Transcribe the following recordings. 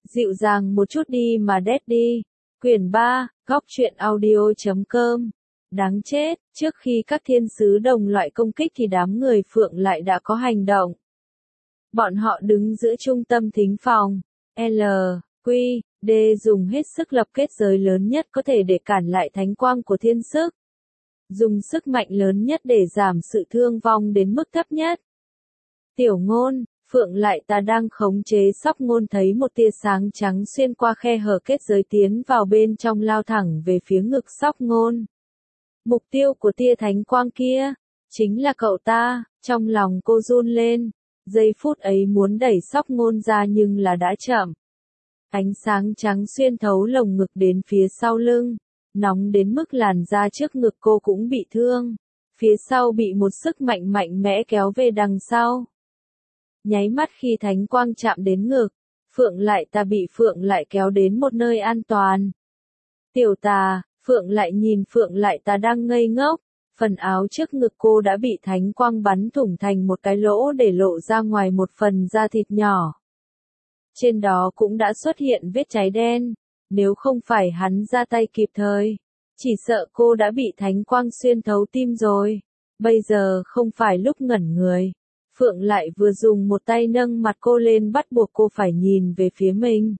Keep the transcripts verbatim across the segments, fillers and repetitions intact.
Dịu dàng một chút đi mà Daddy. Quyển ba, góc truyện audio chấm com. Đáng chết, trước khi các thiên sứ đồng loại công kích thì đám người Phượng lại đã có hành động. Bọn họ đứng giữa trung tâm thính phòng. L, Q, D dùng hết sức lập kết giới lớn nhất có thể để cản lại thánh quang của thiên sức. Dùng sức mạnh lớn nhất để giảm sự thương vong đến mức thấp nhất. Tiểu Ngôn, Phượng lại ta đang khống chế Sóc Ngôn thấy một tia sáng trắng xuyên qua khe hở kết giới tiến vào bên trong lao thẳng về phía ngực Sóc Ngôn. Mục tiêu của tia thánh quang kia, chính là cậu ta, trong lòng cô run lên, giây phút ấy muốn đẩy Sóc Ngôn ra nhưng là đã chậm. Ánh sáng trắng xuyên thấu lồng ngực đến phía sau lưng, nóng đến mức làn da trước ngực cô cũng bị thương, phía sau bị một sức mạnh mạnh mẽ kéo về đằng sau. Nháy mắt khi thánh quang chạm đến ngực, Phượng lại ta bị Phượng lại kéo đến một nơi an toàn. Tiểu tà, Phượng lại nhìn Phượng lại ta đang ngây ngốc, phần áo trước ngực cô đã bị thánh quang bắn thủng thành một cái lỗ để lộ ra ngoài một phần da thịt nhỏ. Trên đó cũng đã xuất hiện vết cháy đen, nếu không phải hắn ra tay kịp thời, chỉ sợ cô đã bị thánh quang xuyên thấu tim rồi. Bây giờ không phải lúc ngẩn người. Phượng lại vừa dùng một tay nâng mặt cô lên bắt buộc cô phải nhìn về phía mình.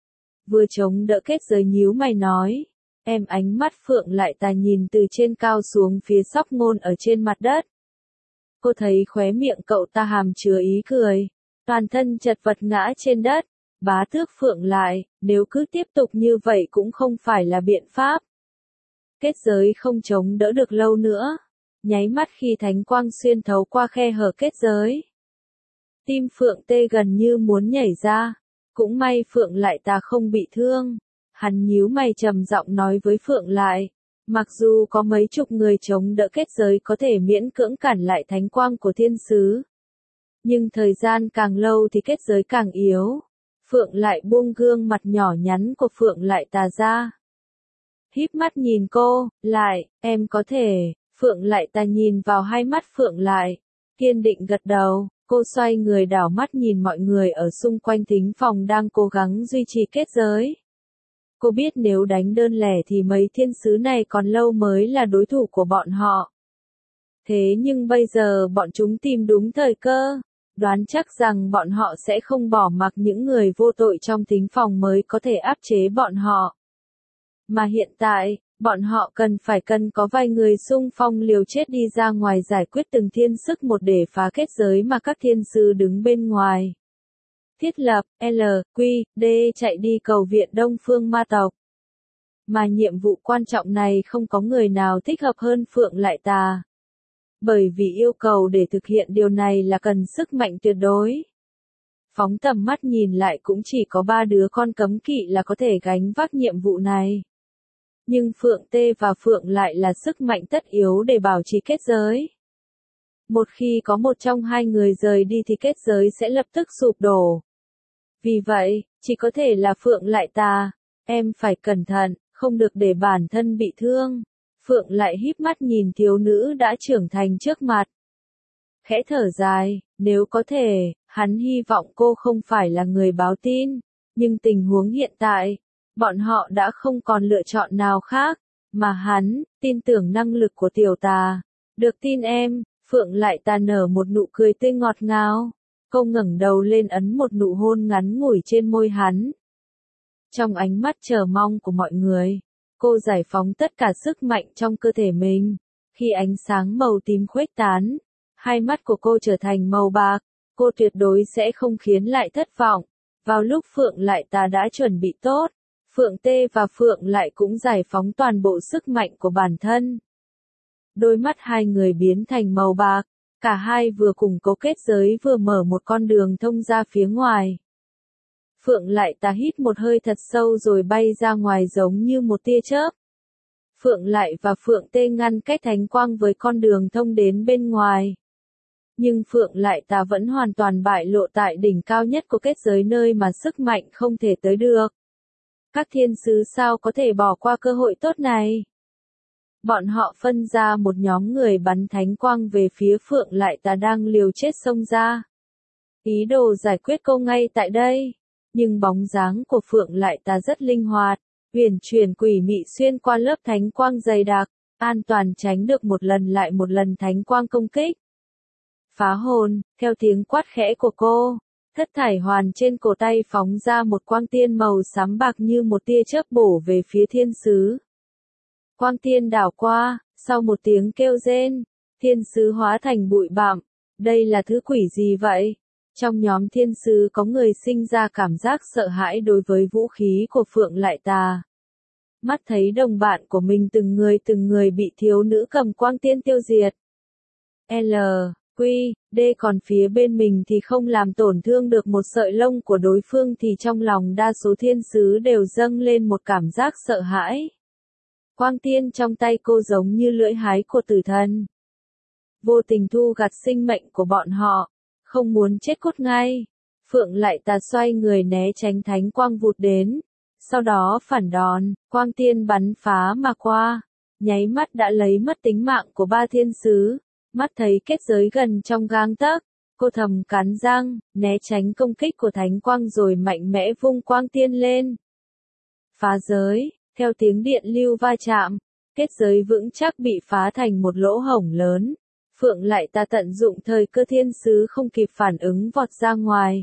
Vừa chống đỡ kết giới nhíu mày nói. Em ánh mắt Phượng lại ta nhìn từ trên cao xuống phía Sóc Ngôn ở trên mặt đất. Cô thấy khóe miệng cậu ta hàm chứa ý cười. Toàn thân chật vật ngã trên đất. Bá tước Phượng lại, nếu cứ tiếp tục như vậy cũng không phải là biện pháp. Kết giới không chống đỡ được lâu nữa. Nháy mắt khi thánh quang xuyên thấu qua khe hở kết giới. Tim Phượng tê gần như muốn nhảy ra. Cũng may Phượng lại ta không bị thương. Hắn nhíu mày trầm giọng nói với Phượng lại. Mặc dù có mấy chục người chống đỡ kết giới có thể miễn cưỡng cản lại thánh quang của thiên sứ. Nhưng thời gian càng lâu thì kết giới càng yếu. Phượng lại buông gương mặt nhỏ nhắn của Phượng lại tà ra. Híp mắt nhìn cô, lại, em có thể. Phượng lại ta nhìn vào hai mắt Phượng lại, kiên định gật đầu, cô xoay người đảo mắt nhìn mọi người ở xung quanh thính phòng đang cố gắng duy trì kết giới. Cô biết nếu đánh đơn lẻ thì mấy thiên sứ này còn lâu mới là đối thủ của bọn họ. Thế nhưng bây giờ bọn chúng tìm đúng thời cơ, đoán chắc rằng bọn họ sẽ không bỏ mặc những người vô tội trong thính phòng mới có thể áp chế bọn họ. Mà hiện tại, bọn họ cần phải cần có vài người xung phong liều chết đi ra ngoài giải quyết từng thiên sức một để phá kết giới mà các thiên sư đứng bên ngoài. Thiết lập, L, Q, D chạy đi cầu viện Đông Phương Ma tộc. Mà nhiệm vụ quan trọng này không có người nào thích hợp hơn Phượng lại tà. Bởi vì yêu cầu để thực hiện điều này là cần sức mạnh tuyệt đối. Phóng tầm mắt nhìn lại cũng chỉ có ba đứa con cấm kỵ là có thể gánh vác nhiệm vụ này. Nhưng Phượng Tê và Phượng lại là sức mạnh tất yếu để bảo trì kết giới. Một khi có một trong hai người rời đi thì kết giới sẽ lập tức sụp đổ. Vì vậy, chỉ có thể là Phượng lại ta. Em phải cẩn thận, không được để bản thân bị thương. Phượng lại híp mắt nhìn thiếu nữ đã trưởng thành trước mặt. Khẽ thở dài, nếu có thể, hắn hy vọng cô không phải là người báo tin. Nhưng tình huống hiện tại, bọn họ đã không còn lựa chọn nào khác, mà hắn, tin tưởng năng lực của tiểu tà. Được tin em, Phượng lại ta nở một nụ cười tươi ngọt ngào. Cô ngẩng đầu lên ấn một nụ hôn ngắn ngủi trên môi hắn. Trong ánh mắt chờ mong của mọi người, cô giải phóng tất cả sức mạnh trong cơ thể mình. Khi ánh sáng màu tím khuếch tán, hai mắt của cô trở thành màu bạc, cô tuyệt đối sẽ không khiến lại thất vọng. Vào lúc Phượng lại ta đã chuẩn bị tốt, Phượng Tê và Phượng lại cũng giải phóng toàn bộ sức mạnh của bản thân. Đôi mắt hai người biến thành màu bạc, cả hai vừa củng cố kết giới vừa mở một con đường thông ra phía ngoài. Phượng lại ta hít một hơi thật sâu rồi bay ra ngoài giống như một tia chớp. Phượng lại và Phượng Tê ngăn cách thánh quang với con đường thông đến bên ngoài. Nhưng Phượng lại ta vẫn hoàn toàn bại lộ tại đỉnh cao nhất của kết giới nơi mà sức mạnh không thể tới được. Các thiên sứ sao có thể bỏ qua cơ hội tốt này? Bọn họ phân ra một nhóm người bắn thánh quang về phía Phượng lại ta đang liều chết xông ra. Ý đồ giải quyết cô ngay tại đây. Nhưng bóng dáng của Phượng Lại Tà rất linh hoạt, uyển chuyển quỷ mị xuyên qua lớp thánh quang dày đặc, an toàn tránh được một lần lại một lần thánh quang công kích. Phá hồn, theo tiếng quát khẽ của cô, thất thải hoàn trên cổ tay phóng ra một quang tiên màu xám bạc như một tia chớp bổ về phía thiên sứ. Quang tiên đảo qua, sau một tiếng kêu rên, thiên sứ hóa thành bụi bặm. Đây là thứ quỷ gì vậy? Trong nhóm thiên sứ có người sinh ra cảm giác sợ hãi đối với vũ khí của Phượng Lại Tà. Mắt thấy đồng bạn của mình từng người từng người bị thiếu nữ cầm quang tiên tiêu diệt. L, Q, D còn phía bên mình thì không làm tổn thương được một sợi lông của đối phương thì trong lòng đa số thiên sứ đều dâng lên một cảm giác sợ hãi. Quang tiên trong tay cô giống như lưỡi hái của tử thần. Vô tình thu gặt sinh mệnh của bọn họ, không muốn chết cốt ngay. Phượng Lại Tà xoay người né tránh thánh quang vụt đến, sau đó phản đòn, quang tiên bắn phá mà qua, nháy mắt đã lấy mất tính mạng của ba thiên sứ. Mắt thấy kết giới gần trong gang tấc, cô thầm cắn răng, né tránh công kích của thánh quang rồi mạnh mẽ vung quang tiên lên. Phá giới, theo tiếng điện lưu va chạm, kết giới vững chắc bị phá thành một lỗ hổng lớn. Phượng Lại Tà tận dụng thời cơ thiên sứ không kịp phản ứng vọt ra ngoài.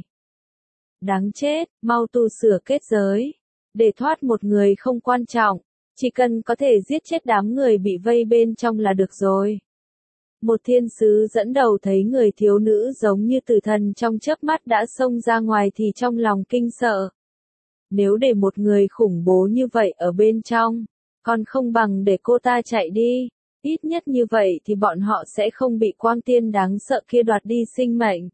Đáng chết, mau tu sửa kết giới. Để thoát một người không quan trọng, chỉ cần có thể giết chết đám người bị vây bên trong là được rồi. Một thiên sứ dẫn đầu thấy người thiếu nữ giống như tử thần trong chớp mắt đã xông ra ngoài thì trong lòng kinh sợ. Nếu để một người khủng bố như vậy ở bên trong, còn không bằng để cô ta chạy đi. Ít nhất như vậy thì bọn họ sẽ không bị quang tiên đáng sợ kia đoạt đi sinh mệnh.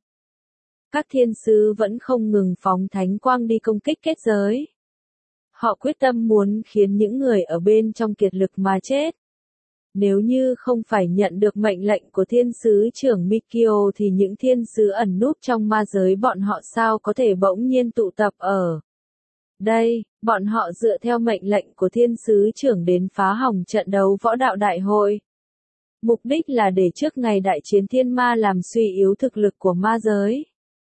Các thiên sứ vẫn không ngừng phóng thánh quang đi công kích kết giới. Họ quyết tâm muốn khiến những người ở bên trong kiệt lực mà chết. Nếu như không phải nhận được mệnh lệnh của thiên sứ trưởng Mikio thì những thiên sứ ẩn núp trong ma giới bọn họ sao có thể bỗng nhiên tụ tập ở đây. Bọn họ dựa theo mệnh lệnh của thiên sứ trưởng đến phá hỏng trận đấu võ đạo đại hội. Mục đích là để trước ngày đại chiến thiên ma làm suy yếu thực lực của ma giới.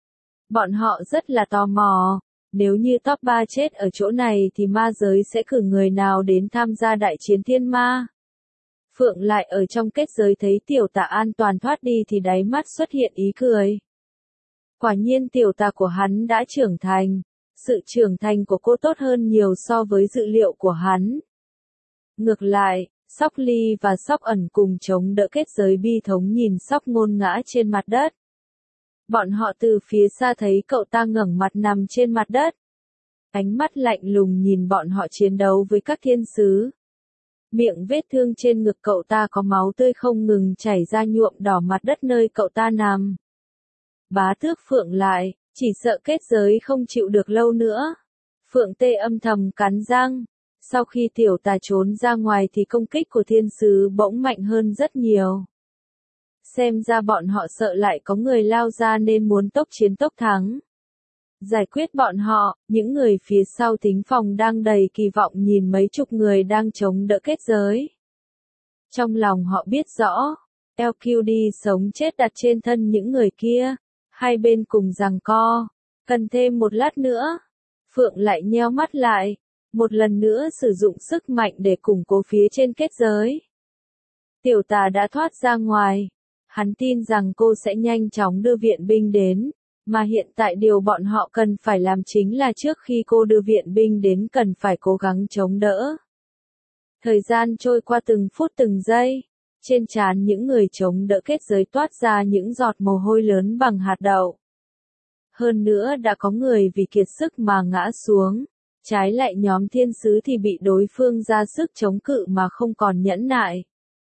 Bọn họ rất là tò mò, nếu như top ba chết ở chỗ này thì ma giới sẽ cử người nào đến tham gia đại chiến thiên ma. Phượng Lại ở trong kết giới thấy tiểu tà an toàn thoát đi thì đáy mắt xuất hiện ý cười. Quả nhiên tiểu tà của hắn đã trưởng thành. Sự trưởng thành của cô tốt hơn nhiều so với dự liệu của hắn. Ngược lại, Sóc Ly và Sóc Ẩn cùng chống đỡ kết giới bi thống nhìn Sóc Ngôn ngã trên mặt đất. Bọn họ từ phía xa thấy cậu ta ngẩng mặt nằm trên mặt đất. Ánh mắt lạnh lùng nhìn bọn họ chiến đấu với các thiên sứ. Miệng vết thương trên ngực cậu ta có máu tươi không ngừng chảy ra nhuộm đỏ mặt đất nơi cậu ta nằm. Bá tước Phượng Lại, chỉ sợ kết giới không chịu được lâu nữa. Phượng Tê âm thầm cắn răng. Sau khi tiểu tà trốn ra ngoài thì công kích của thiên sứ bỗng mạnh hơn rất nhiều. Xem ra bọn họ sợ lại có người lao ra nên muốn tốc chiến tốc thắng. Giải quyết bọn họ, những người phía sau thính phòng đang đầy kỳ vọng nhìn mấy chục người đang chống đỡ kết giới. Trong lòng họ biết rõ, lờ quy đê sống chết đặt trên thân những người kia. Hai bên cùng giằng co, cần thêm một lát nữa. Phượng lại nheo mắt lại, một lần nữa sử dụng sức mạnh để củng cố phía trên kết giới. Tiểu tà đã thoát ra ngoài, hắn tin rằng cô sẽ nhanh chóng đưa viện binh đến, mà hiện tại điều bọn họ cần phải làm chính là trước khi cô đưa viện binh đến cần phải cố gắng chống đỡ. Thời gian trôi qua từng phút từng giây. Trên trán những người chống đỡ kết giới toát ra những giọt mồ hôi lớn bằng hạt đậu. Hơn nữa đã có người vì kiệt sức mà ngã xuống. Trái lại nhóm thiên sứ thì bị đối phương ra sức chống cự mà không còn nhẫn nại.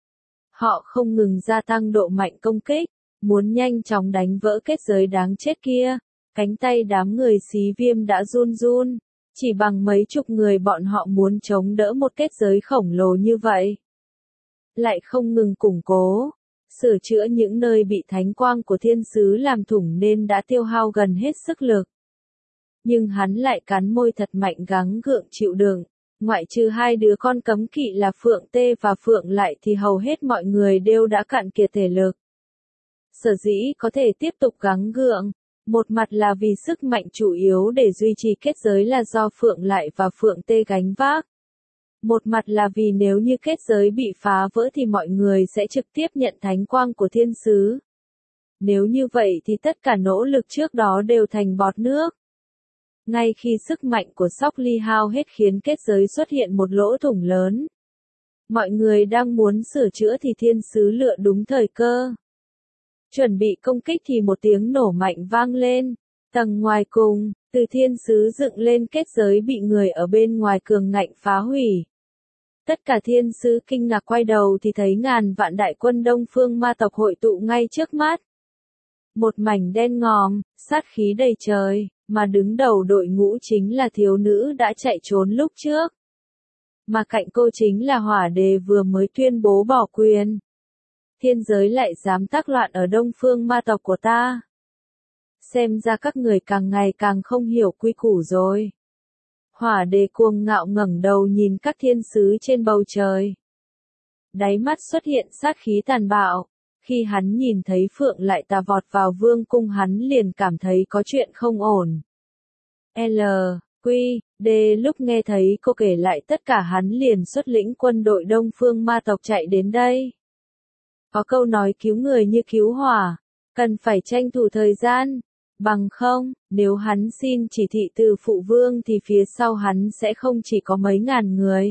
Họ không ngừng gia tăng độ mạnh công kích, muốn nhanh chóng đánh vỡ kết giới đáng chết kia. Cánh tay đám người xí viêm đã run run. Chỉ bằng mấy chục người bọn họ muốn chống đỡ một kết giới khổng lồ như vậy. Lại không ngừng củng cố, sửa chữa những nơi bị thánh quang của thiên sứ làm thủng nên đã tiêu hao gần hết sức lực. Nhưng hắn lại cắn môi thật mạnh gắng gượng chịu đựng, ngoại trừ hai đứa con cấm kỵ là Phượng Tê và Phượng Lại thì hầu hết mọi người đều đã cạn kiệt thể lực. Sở dĩ có thể tiếp tục gắng gượng, Một mặt là vì sức mạnh chủ yếu để duy trì kết giới là do Phượng Lại và Phượng Tê gánh vác. Một mặt là vì nếu như kết giới bị phá vỡ thì mọi người sẽ trực tiếp nhận thánh quang của thiên sứ. Nếu như vậy thì tất cả nỗ lực trước đó đều thành bọt nước. Ngay khi sức mạnh của Sóc Ly hao hết khiến kết giới xuất hiện một lỗ thủng lớn. Mọi người đang muốn sửa chữa thì thiên sứ lựa đúng thời cơ. Chuẩn bị công kích thì một tiếng nổ mạnh vang lên. Tầng ngoài cùng, từ thiên sứ dựng lên kết giới bị người ở bên ngoài cường ngạnh phá hủy. Tất cả thiên sứ kinh ngạc quay đầu thì thấy ngàn vạn đại quân Đông Phương ma tộc hội tụ ngay trước mắt. Một mảnh đen ngòm, sát khí đầy trời, mà đứng đầu đội ngũ chính là thiếu nữ đã chạy trốn lúc trước. Mà cạnh cô chính là Hỏa Đế vừa mới tuyên bố bỏ quyền. Thiên giới lại dám tác loạn ở Đông Phương ma tộc của ta. Xem ra các người càng ngày càng không hiểu quy củ rồi. Hỏa Đế cuồng ngạo ngẩng đầu nhìn các thiên sứ trên bầu trời. Đáy mắt xuất hiện sát khí tàn bạo. Khi hắn nhìn thấy Phượng Lại Tà vọt vào vương cung hắn liền cảm thấy có chuyện không ổn. L, Q, D lúc nghe thấy cô kể lại tất cả hắn liền xuất lĩnh quân đội Đông Phương ma tộc chạy đến đây. Có câu nói cứu người như cứu hỏa, cần phải tranh thủ thời gian, bằng không, nếu hắn xin chỉ thị từ phụ vương thì phía sau hắn sẽ không chỉ có mấy ngàn người,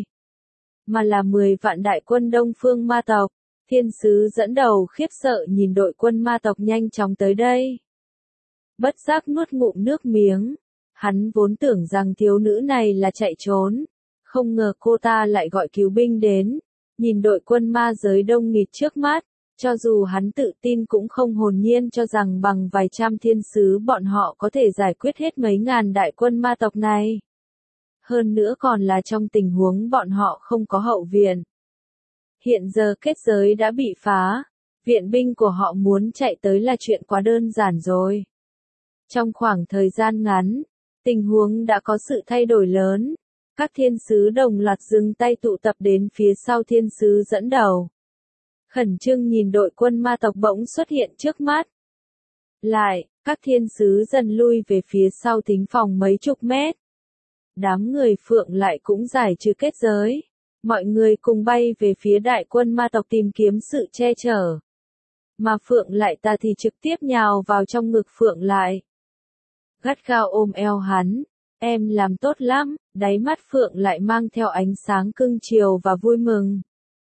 mà là mười vạn đại quân Đông Phương ma tộc. Thiên sứ dẫn đầu khiếp sợ nhìn đội quân ma tộc nhanh chóng tới đây. Bất giác nuốt ngụm nước miếng, hắn vốn tưởng rằng thiếu nữ này là chạy trốn, không ngờ cô ta lại gọi cứu binh đến, nhìn đội quân ma giới đông nghịt trước mắt, cho dù hắn tự tin cũng không hồn nhiên cho rằng bằng vài trăm thiên sứ bọn họ có thể giải quyết hết mấy ngàn đại quân ma tộc này. Hơn nữa còn là trong tình huống bọn họ không có hậu viện. Hiện giờ kết giới đã bị phá, viện binh của họ muốn chạy tới là chuyện quá đơn giản rồi. Trong khoảng thời gian ngắn, tình huống đã có sự thay đổi lớn, các thiên sứ đồng loạt dừng tay tụ tập đến phía sau thiên sứ dẫn đầu. Khẩn trương nhìn đội quân ma tộc bỗng xuất hiện trước mắt. Lại, các thiên sứ dần lui về phía sau thính phòng mấy chục mét. Đám người Phượng Lại cũng giải trừ kết giới. Mọi người cùng bay về phía đại quân ma tộc tìm kiếm sự che chở. Mà Phượng Lại Tà thì trực tiếp nhào vào trong ngực Phượng Lại. Gắt gao ôm eo hắn. Em làm tốt lắm, đáy mắt Phượng Lại mang theo ánh sáng cưng chiều và vui mừng.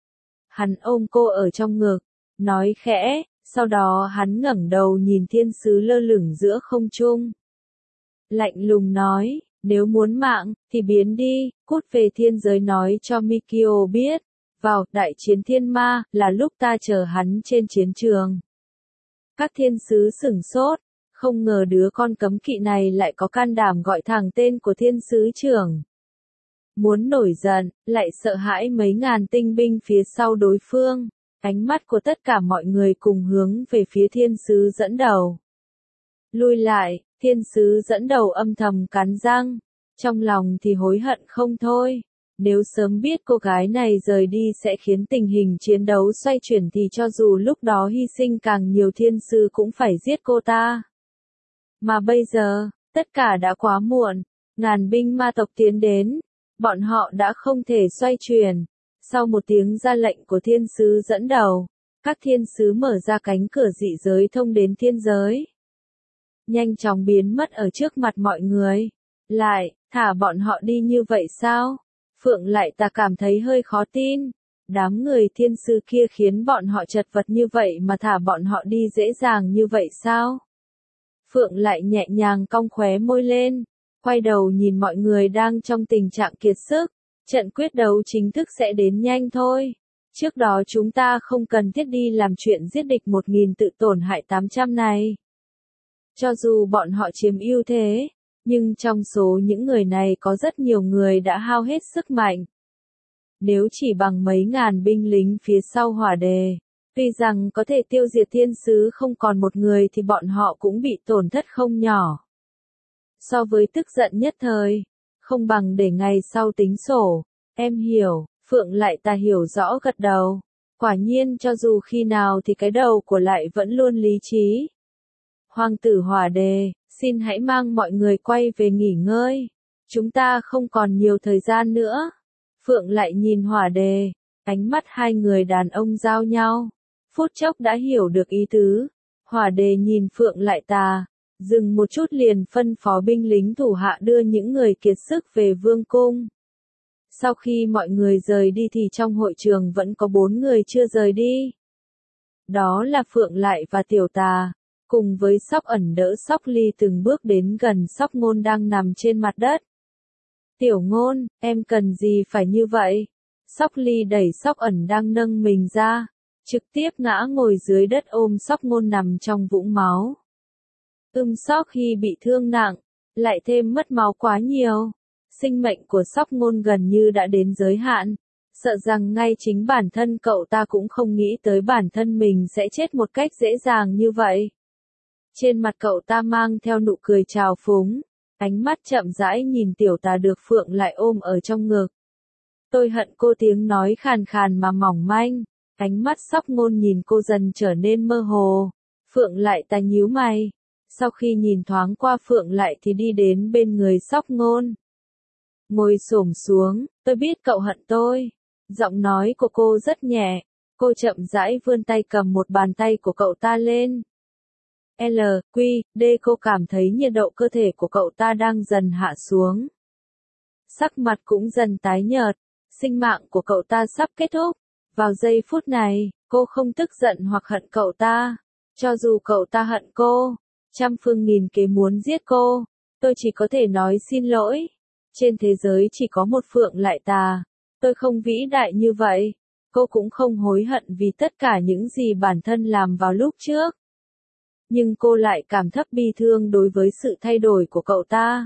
Hắn ôm cô ở trong ngực, nói khẽ, sau đó hắn ngẩng đầu nhìn thiên sứ lơ lửng giữa không trung. Lạnh lùng nói. Nếu muốn mạng, thì biến đi, cút về thiên giới nói cho Mikio biết. Vào, đại chiến thiên ma, là lúc ta chờ hắn trên chiến trường. Các thiên sứ sửng sốt, không ngờ đứa con cấm kỵ này lại có can đảm gọi thẳng tên của thiên sứ trưởng. Muốn nổi giận, lại sợ hãi mấy ngàn tinh binh phía sau đối phương. Ánh mắt của tất cả mọi người cùng hướng về phía thiên sứ dẫn đầu. Lui lại. Thiên sứ dẫn đầu âm thầm cắn răng, trong lòng thì hối hận không thôi. Nếu sớm biết cô gái này rời đi sẽ khiến tình hình chiến đấu xoay chuyển thì cho dù lúc đó hy sinh càng nhiều thiên sứ cũng phải giết cô ta. Mà bây giờ, tất cả đã quá muộn, ngàn binh ma tộc tiến đến, bọn họ đã không thể xoay chuyển. Sau một tiếng ra lệnh của thiên sứ dẫn đầu, các thiên sứ mở ra cánh cửa dị giới thông đến thiên giới. Nhanh chóng biến mất ở trước mặt mọi người. Lại, thả bọn họ đi như vậy sao? Phượng Lại Tà cảm thấy hơi khó tin. Đám người thiên sứ kia khiến bọn họ chật vật như vậy mà thả bọn họ đi dễ dàng như vậy sao? Phượng Lại nhẹ nhàng cong khóe môi lên, quay đầu nhìn mọi người đang trong tình trạng kiệt sức. Trận quyết đấu chính thức sẽ đến nhanh thôi. Trước đó chúng ta không cần thiết đi làm chuyện giết địch một nghìn tự tổn hại tám trăm này. Cho dù bọn họ chiếm ưu thế, nhưng trong số những người này có rất nhiều người đã hao hết sức mạnh. Nếu chỉ bằng mấy ngàn binh lính phía sau Hỏa Đế, tuy rằng có thể tiêu diệt thiên sứ không còn một người thì bọn họ cũng bị tổn thất không nhỏ. So với tức giận nhất thời, không bằng để ngày sau tính sổ. Em hiểu, Phượng Lại Tà hiểu rõ gật đầu. Quả nhiên cho dù khi nào thì cái đầu của Lại vẫn luôn lý trí. Hoàng tử Hỏa Đế, Xin hãy mang mọi người quay về nghỉ ngơi. Chúng ta không còn nhiều thời gian nữa. Phượng lại nhìn Hỏa Đề. Ánh mắt hai người đàn ông giao nhau. Phút chốc đã hiểu được ý tứ. Hỏa Đề nhìn Phượng lại tà. Dừng một chút liền phân phó binh lính thủ hạ đưa những người kiệt sức về vương cung. Sau khi mọi người rời đi thì trong hội trường vẫn có bốn người chưa rời đi. Đó là Phượng Lại và Tiểu Tà, cùng với Sóc Ẩn đỡ Sóc Ly từng bước đến gần Sóc Ngôn đang nằm trên mặt đất. Tiểu Ngôn, em cần gì phải như vậy? Sóc Ly đẩy Sóc Ẩn đang nâng mình ra, trực tiếp ngã ngồi dưới đất ôm Sóc Ngôn nằm trong vũng máu. Ưm Sóc Hy bị thương nặng, lại thêm mất máu quá nhiều. Sinh mệnh của Sóc Ngôn gần như đã đến giới hạn, sợ rằng ngay chính bản thân cậu ta cũng không nghĩ tới bản thân mình sẽ chết một cách dễ dàng như vậy. Trên mặt cậu ta mang theo nụ cười trào phúng, ánh mắt chậm rãi nhìn Tiểu Tà được Phượng Lại ôm ở trong ngực. Tôi hận cô, tiếng nói khàn khàn mà mỏng manh, ánh mắt Sóc Ngôn nhìn cô dần trở nên mơ hồ. Phượng Lại ta nhíu mày, sau khi nhìn thoáng qua Phượng Lại thì đi đến bên người Sóc Ngôn. Ngồi xổm xuống, tôi biết cậu hận tôi. Giọng nói của cô rất nhẹ, cô chậm rãi vươn tay cầm một bàn tay của cậu ta lên. L, Q, D cô cảm thấy nhiệt độ cơ thể của cậu ta đang dần hạ xuống. Sắc mặt cũng dần tái nhợt, sinh mạng của cậu ta sắp kết thúc. Vào giây phút này, cô không tức giận hoặc hận cậu ta. Cho dù cậu ta hận cô, trăm phương nghìn kế muốn giết cô, tôi chỉ có thể nói xin lỗi. Trên thế giới chỉ có một Phượng Lại Tà. Tôi không vĩ đại như vậy. Cô cũng không hối hận vì tất cả những gì bản thân làm vào lúc trước. Nhưng cô lại cảm thấy bi thương đối với sự thay đổi của cậu ta.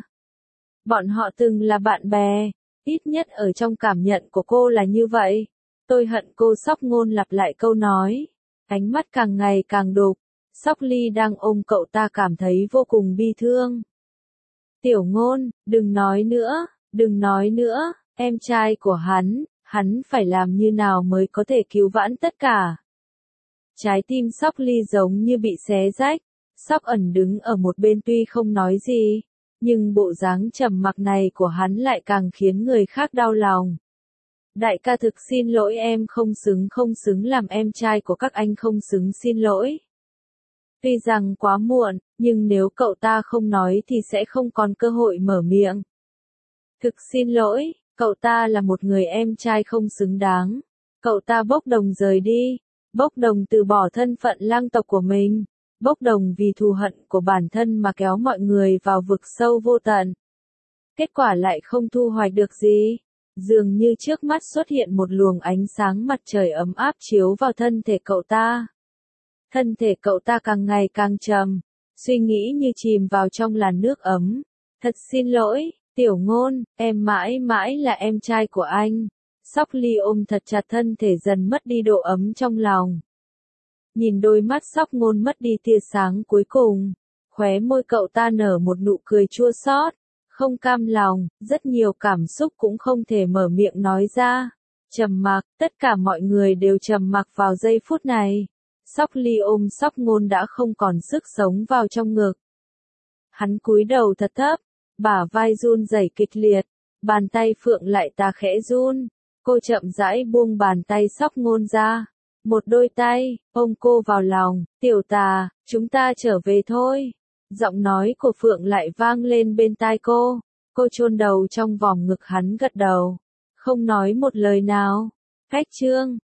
Bọn họ từng là bạn bè, ít nhất ở trong cảm nhận của cô là như vậy. Tôi hận cô. Sóc Ngôn lặp lại câu nói. Ánh mắt càng ngày càng đục. Sóc Ly đang ôm cậu ta cảm thấy vô cùng bi thương. Tiểu Ngôn, đừng nói nữa, đừng nói nữa, em trai của hắn, hắn phải làm như nào mới có thể cứu vãn tất cả. Trái tim Sóc Ly giống như bị xé rách, Sóc Ẩn đứng ở một bên tuy không nói gì, nhưng bộ dáng trầm mặc này của hắn lại càng khiến người khác đau lòng. Đại ca thực xin lỗi, em không xứng không xứng làm em trai của các anh, không xứng, xin lỗi. Tuy rằng quá muộn, nhưng nếu cậu ta không nói thì sẽ không còn cơ hội mở miệng. Thực xin lỗi, cậu ta là một người em trai không xứng đáng. Cậu ta bốc đồng rời đi, bốc đồng từ bỏ thân phận lang tộc của mình, bốc đồng vì thù hận của bản thân mà kéo mọi người vào vực sâu vô tận. Kết quả lại không thu hoạch được gì. Dường như trước mắt xuất hiện một luồng ánh sáng mặt trời ấm áp chiếu vào thân thể cậu ta. Thân thể cậu ta càng ngày càng trầm, suy nghĩ như chìm vào trong làn nước ấm. Thật xin lỗi, Tiểu Ngôn, em mãi mãi là em trai của anh. Sóc Ly ôm thật chặt thân thể, dần mất đi độ ấm trong lòng. Nhìn đôi mắt Sóc Ngôn mất đi tia sáng cuối cùng, khóe môi cậu ta nở một nụ cười chua xót, không cam lòng, rất nhiều cảm xúc cũng không thể mở miệng nói ra. Trầm mặc, tất cả mọi người đều trầm mặc vào giây phút này. Sóc Ly ôm Sóc Ngôn đã không còn sức sống vào trong ngực. Hắn cúi đầu thật thấp, bả vai run rẩy kịch liệt, bàn tay Phượng Lại Tà khẽ run. Cô chậm rãi buông bàn tay Sóc Ngôn ra. Một đôi tay, ôm cô vào lòng. Tiểu Tà, chúng ta trở về thôi. Giọng nói của Phượng lại vang lên bên tai cô. Cô chôn đầu trong vòng ngực hắn, gật đầu, không nói một lời nào. Cách chương